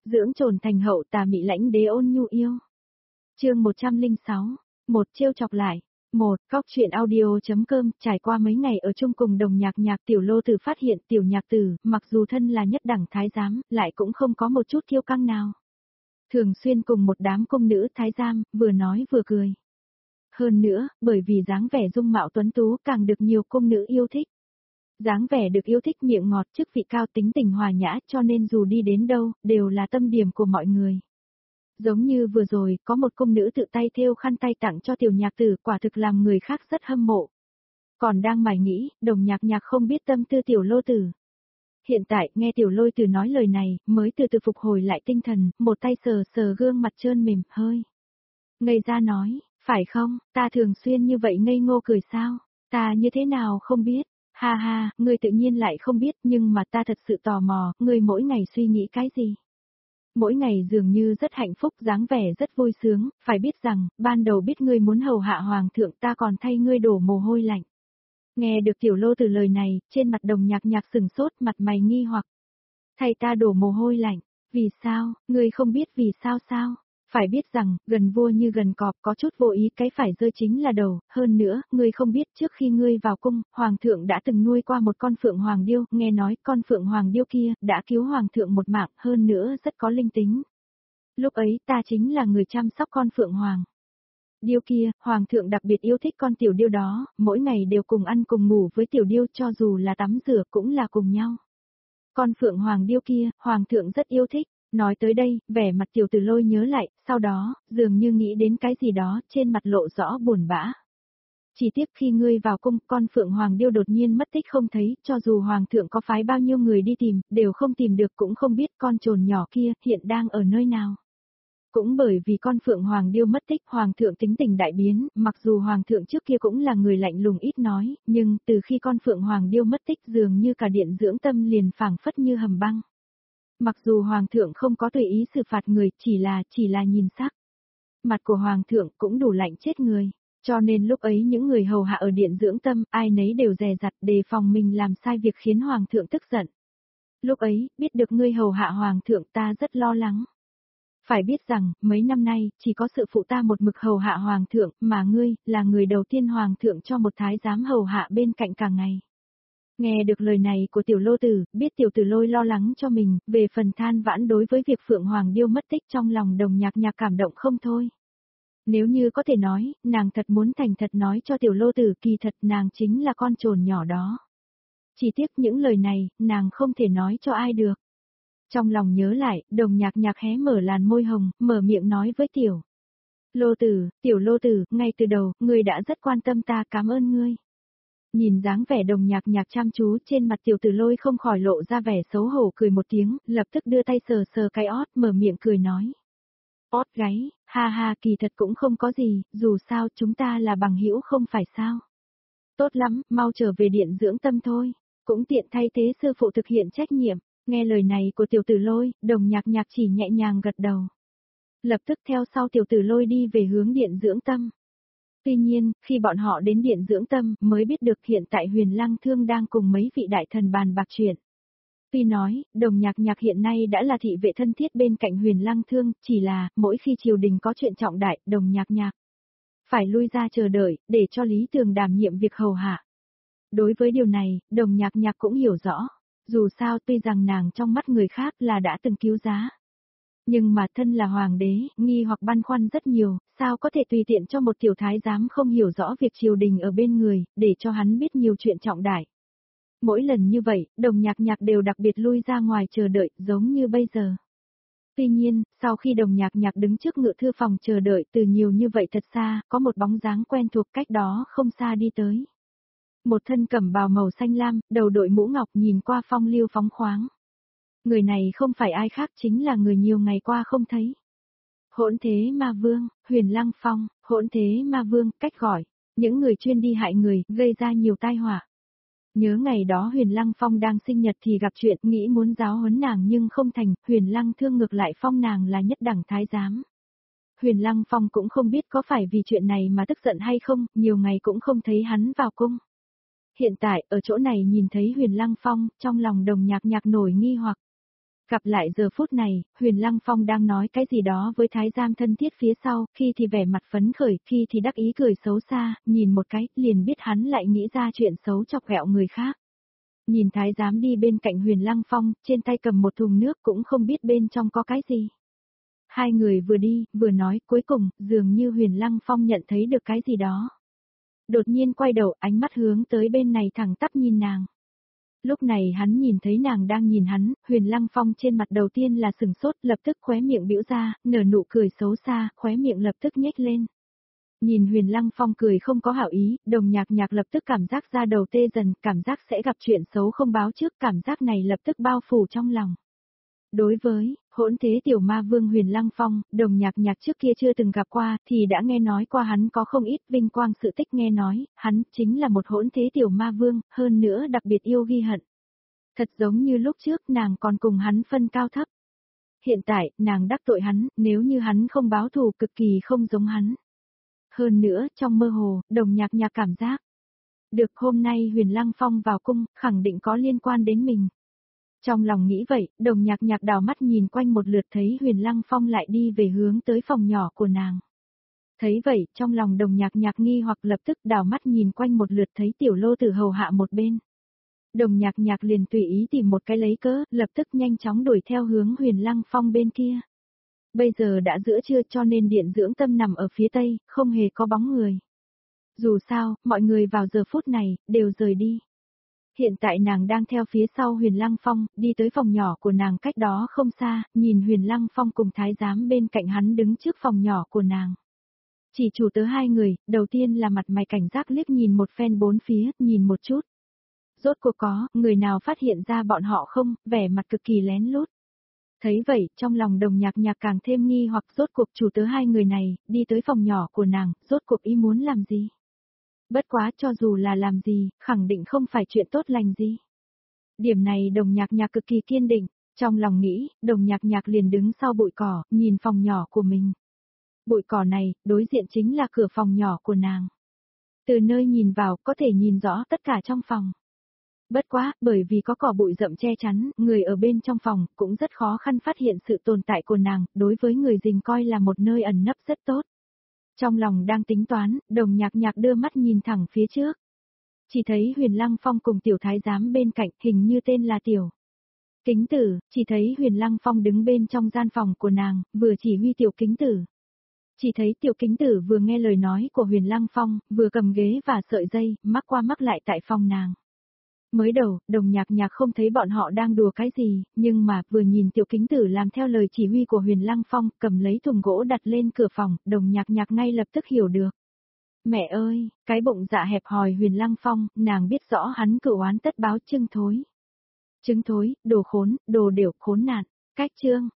Dưỡng trồn thành hậu, tà mị lãnh đế ôn nhu yêu. Chương 106. Một trêu chọc lại. Góc truyện audio.com. Trải qua mấy ngày ở chung cùng đồng nhạc, Tiểu Lô Tử phát hiện tiểu nhạc tử, mặc dù thân là nhất đẳng thái giám, lại cũng không có một chút kiêu căng nào. Thường xuyên cùng một đám cung nữ thái giám, vừa nói vừa cười. Hơn nữa, bởi vì dáng vẻ dung mạo tuấn tú càng được nhiều cung nữ yêu thích. Dáng vẻ được yêu thích, miệng ngọt, chức vị cao, tính tình hòa nhã, cho nên dù đi đến đâu, đều là tâm điểm của mọi người. Giống như vừa rồi, có một cung nữ tự tay thêu khăn tay tặng cho tiểu nhạc tử, quả thực làm người khác rất hâm mộ. Còn đang mải nghĩ, đồng nhạc không biết tâm tư tiểu Lô Tử. Hiện tại, nghe tiểu Lô Tử nói lời này, mới từ từ phục hồi lại tinh thần, một tay sờ sờ gương mặt trơn mềm, hơi ngây ra nói, phải không, ta thường xuyên như vậy ngây ngô cười sao, ta như thế nào không biết. Ha ha, ngươi tự nhiên lại không biết, nhưng mà ta thật sự tò mò, ngươi mỗi ngày suy nghĩ cái gì? Mỗi ngày dường như rất hạnh phúc, dáng vẻ rất vui sướng, phải biết rằng, ban đầu biết ngươi muốn hầu hạ hoàng thượng, ta còn thay ngươi đổ mồ hôi lạnh. Nghe được tiểu Lô Tử lời này, trên mặt đồng nhạc sừng sốt, mặt mày nghi hoặc. Thay ta đổ mồ hôi lạnh, vì sao, ngươi không biết vì sao sao? Phải biết rằng, gần vua như gần cọp, có chút vô ý, cái phải rơi chính là đầu. Hơn nữa, ngươi không biết trước khi ngươi vào cung, hoàng thượng đã từng nuôi qua một con phượng hoàng điêu, nghe nói con phượng hoàng điêu kia đã cứu hoàng thượng một mạng, hơn nữa rất có linh tính. Lúc ấy ta chính là người chăm sóc con phượng hoàng điêu kia, hoàng thượng đặc biệt yêu thích con tiểu điêu đó, mỗi ngày đều cùng ăn cùng ngủ với tiểu điêu, cho dù là tắm rửa cũng là cùng nhau. Con phượng hoàng điêu kia, hoàng thượng rất yêu thích. Nói tới đây, vẻ mặt tiểu tử Lôi nhớ lại, sau đó, dường như nghĩ đến cái gì đó, trên mặt lộ rõ buồn bã. Chỉ tiếc khi ngươi vào cung, con phượng hoàng điêu đột nhiên mất tích không thấy, cho dù hoàng thượng có phái bao nhiêu người đi tìm, đều không tìm được, cũng không biết con trồn nhỏ kia hiện đang ở nơi nào. Cũng bởi vì con phượng hoàng điêu mất tích, hoàng thượng tính tình đại biến, mặc dù hoàng thượng trước kia cũng là người lạnh lùng ít nói, nhưng từ khi con phượng hoàng điêu mất tích, dường như cả điện dưỡng tâm liền phảng phất như hầm băng. Mặc dù hoàng thượng không có tùy ý xử phạt người, chỉ là nhìn sắc mặt của hoàng thượng cũng đủ lạnh chết người, cho nên lúc ấy những người hầu hạ ở điện dưỡng tâm, ai nấy đều dè dặt đề phòng mình làm sai việc khiến hoàng thượng tức giận. Lúc ấy, biết được ngươi hầu hạ hoàng thượng, ta rất lo lắng. Phải biết rằng, mấy năm nay, chỉ có sự phụ ta một mực hầu hạ hoàng thượng, mà ngươi, là người đầu tiên hoàng thượng cho một thái giám hầu hạ bên cạnh cả ngày. Nghe được lời này của tiểu Lô Tử, biết tiểu tử Lôi lo lắng cho mình, về phần than vãn đối với việc phượng hoàng điêu mất tích, trong lòng đồng nhạc cảm động không thôi. Nếu như có thể nói, nàng thật muốn thành thật nói cho tiểu Lô Tử, kỳ thật nàng chính là con trồn nhỏ đó. Chỉ tiếc những lời này, nàng không thể nói cho ai được. Trong lòng nhớ lại, đồng nhạc hé mở làn môi hồng, mở miệng nói với tiểu Tiểu Lô Tử, ngay từ đầu, ngươi đã rất quan tâm ta, cảm ơn ngươi. Nhìn dáng vẻ đồng nhạc chăm chú trên mặt tiểu tử Lôi không khỏi lộ ra vẻ xấu hổ, cười một tiếng, lập tức đưa tay sờ sờ cái ót, mở miệng cười nói. Ót gáy, ha ha, kỳ thật cũng không có gì, dù sao chúng ta là bằng hữu không phải sao. Tốt lắm, mau trở về điện dưỡng tâm thôi, cũng tiện thay thế sư phụ thực hiện trách nhiệm. Nghe lời này của tiểu tử Lôi, đồng nhạc chỉ nhẹ nhàng gật đầu. Lập tức theo sau tiểu tử Lôi đi về hướng điện dưỡng tâm. Tuy nhiên, khi bọn họ đến điện dưỡng tâm, mới biết được hiện tại Huyền Lăng Thương đang cùng mấy vị đại thần bàn bạc chuyện. Tuy nói, đồng nhạc hiện nay đã là thị vệ thân thiết bên cạnh Huyền Lăng Thương, chỉ là, mỗi khi triều đình có chuyện trọng đại, đồng nhạc phải lui ra chờ đợi, để cho Lý Tường đảm nhiệm việc hầu hạ. Đối với điều này, đồng nhạc cũng hiểu rõ. Dù sao tuy rằng nàng trong mắt người khác là đã từng cứu giá. Nhưng mà thân là hoàng đế, nghi hoặc băn khoăn rất nhiều, sao có thể tùy tiện cho một tiểu thái giám không hiểu rõ việc triều đình ở bên người, để cho hắn biết nhiều chuyện trọng đại. Mỗi lần như vậy, đồng nhạc đều đặc biệt lui ra ngoài chờ đợi, giống như bây giờ. Tuy nhiên, sau khi đồng nhạc đứng trước ngự thư phòng chờ đợi từ nhiều như vậy thật xa, có một bóng dáng quen thuộc cách đó không xa đi tới. Một thân cẩm bào màu xanh lam, đầu đội mũ ngọc, nhìn qua phong lưu phóng khoáng. Người này không phải ai khác, chính là người nhiều ngày qua không thấy. Hỗn Thế Ma Vương, Huyền Lăng Phong, Hỗn Thế Ma Vương, cách gọi, những người chuyên đi hại người, gây ra nhiều tai họa. Nhớ ngày đó Huyền Lăng Phong đang sinh nhật thì gặp chuyện, nghĩ muốn giáo huấn nàng nhưng không thành, Huyền Lăng Thương ngược lại phong nàng là nhất đẳng thái giám. Huyền Lăng Phong cũng không biết có phải vì chuyện này mà tức giận hay không, nhiều ngày cũng không thấy hắn vào cung. Hiện tại, ở chỗ này nhìn thấy Huyền Lăng Phong, trong lòng đồng nhạc nổi nghi hoặc. Gặp lại giờ phút này, Huyền Lăng Phong đang nói cái gì đó với thái giám thân thiết phía sau, khi thì vẻ mặt phấn khởi, khi thì đắc ý cười xấu xa, nhìn một cái, liền biết hắn lại nghĩ ra chuyện xấu chọc ghẹo người khác. Nhìn thái giám đi bên cạnh Huyền Lăng Phong, trên tay cầm một thùng nước cũng không biết bên trong có cái gì. Hai người vừa đi, vừa nói, cuối cùng, dường như Huyền Lăng Phong nhận thấy được cái gì đó. Đột nhiên quay đầu, ánh mắt hướng tới bên này thẳng tắp nhìn nàng. Lúc này hắn nhìn thấy nàng đang nhìn hắn, Huyền Lăng Phong trên mặt đầu tiên là sừng sốt, lập tức khóe miệng bĩu ra, nở nụ cười xấu xa, khóe miệng lập tức nhếch lên. Nhìn Huyền Lăng Phong cười không có hảo ý, Đồng Nhạc Nhạc lập tức cảm giác da đầu tê dần, cảm giác sẽ gặp chuyện xấu không báo trước, cảm giác này lập tức bao phủ trong lòng. Đối với hỗn thế tiểu ma vương Huyền Lăng Phong, Đồng Nhạc Nhạc trước kia chưa từng gặp qua, thì đã nghe nói qua hắn có không ít vinh quang sự tích, nghe nói, hắn chính là một hỗn thế tiểu ma vương, hơn nữa đặc biệt yêu ghi hận. Thật giống như lúc trước nàng còn cùng hắn phân cao thấp. Hiện tại, nàng đắc tội hắn, nếu như hắn không báo thù cực kỳ không giống hắn. Hơn nữa, trong mơ hồ, Đồng Nhạc Nhạc cảm giác. Được hôm nay Huyền Lăng Phong vào cung, khẳng định có liên quan đến mình. Trong lòng nghĩ vậy, Đồng Nhạc Nhạc đảo mắt nhìn quanh một lượt thấy Huyền Lăng Phong lại đi về hướng tới phòng nhỏ của nàng. Thấy vậy, trong lòng Đồng Nhạc Nhạc nghi hoặc lập tức đảo mắt nhìn quanh một lượt thấy tiểu lô tử hầu hạ một bên. Đồng Nhạc Nhạc liền tùy ý tìm một cái lấy cớ, lập tức nhanh chóng đuổi theo hướng Huyền Lăng Phong bên kia. Bây giờ đã giữa trưa cho nên điện dưỡng tâm nằm ở phía tây, không hề có bóng người. Dù sao, mọi người vào giờ phút này, đều rời đi. Hiện tại nàng đang theo phía sau Huyền Lăng Phong, đi tới phòng nhỏ của nàng cách đó không xa, nhìn Huyền Lăng Phong cùng thái giám bên cạnh hắn đứng trước phòng nhỏ của nàng. Chỉ chủ tớ hai người, đầu tiên là mặt mày cảnh giác liếc nhìn một phen bốn phía, nhìn một chút. Rốt cuộc có, người nào phát hiện ra bọn họ không, vẻ mặt cực kỳ lén lút. Thấy vậy, trong lòng Đồng Nhạc Nhạc càng thêm nghi hoặc rốt cuộc chủ tớ hai người này, đi tới phòng nhỏ của nàng, rốt cuộc ý muốn làm gì. Bất quá cho dù là làm gì, khẳng định không phải chuyện tốt lành gì. Điểm này Đồng Nhạc Nhạc cực kỳ kiên định, trong lòng nghĩ, Đồng Nhạc Nhạc liền đứng sau bụi cỏ, nhìn phòng nhỏ của mình. Bụi cỏ này, đối diện chính là cửa phòng nhỏ của nàng. Từ nơi nhìn vào, có thể nhìn rõ tất cả trong phòng. Bất quá, bởi vì có cỏ bụi rậm che chắn, người ở bên trong phòng, cũng rất khó khăn phát hiện sự tồn tại của nàng, đối với người Dình coi là một nơi ẩn nấp rất tốt. Trong lòng đang tính toán, Đồng Nhạc Nhạc đưa mắt nhìn thẳng phía trước. Chỉ thấy Huyền Lăng Phong cùng tiểu thái giám bên cạnh, hình như tên là tiểu Kính Tử, chỉ thấy Huyền Lăng Phong đứng bên trong gian phòng của nàng, vừa chỉ huy tiểu Kính Tử. Chỉ thấy tiểu Kính Tử vừa nghe lời nói của Huyền Lăng Phong, vừa cầm ghế và sợi dây, mắc qua mắc lại tại phòng nàng. Mới đầu, Đồng Nhạc Nhạc không thấy bọn họ đang đùa cái gì, nhưng mà vừa nhìn tiểu Kính Tử làm theo lời chỉ huy của Huyền Lăng Phong, cầm lấy thùng gỗ đặt lên cửa phòng, Đồng Nhạc Nhạc ngay lập tức hiểu được. Mẹ ơi, cái bụng dạ hẹp hòi Huyền Lăng Phong, nàng biết rõ hắn cửu oán tất báo trứng thối. Trứng thối, đồ khốn, đồ đều khốn nạn. Cách chương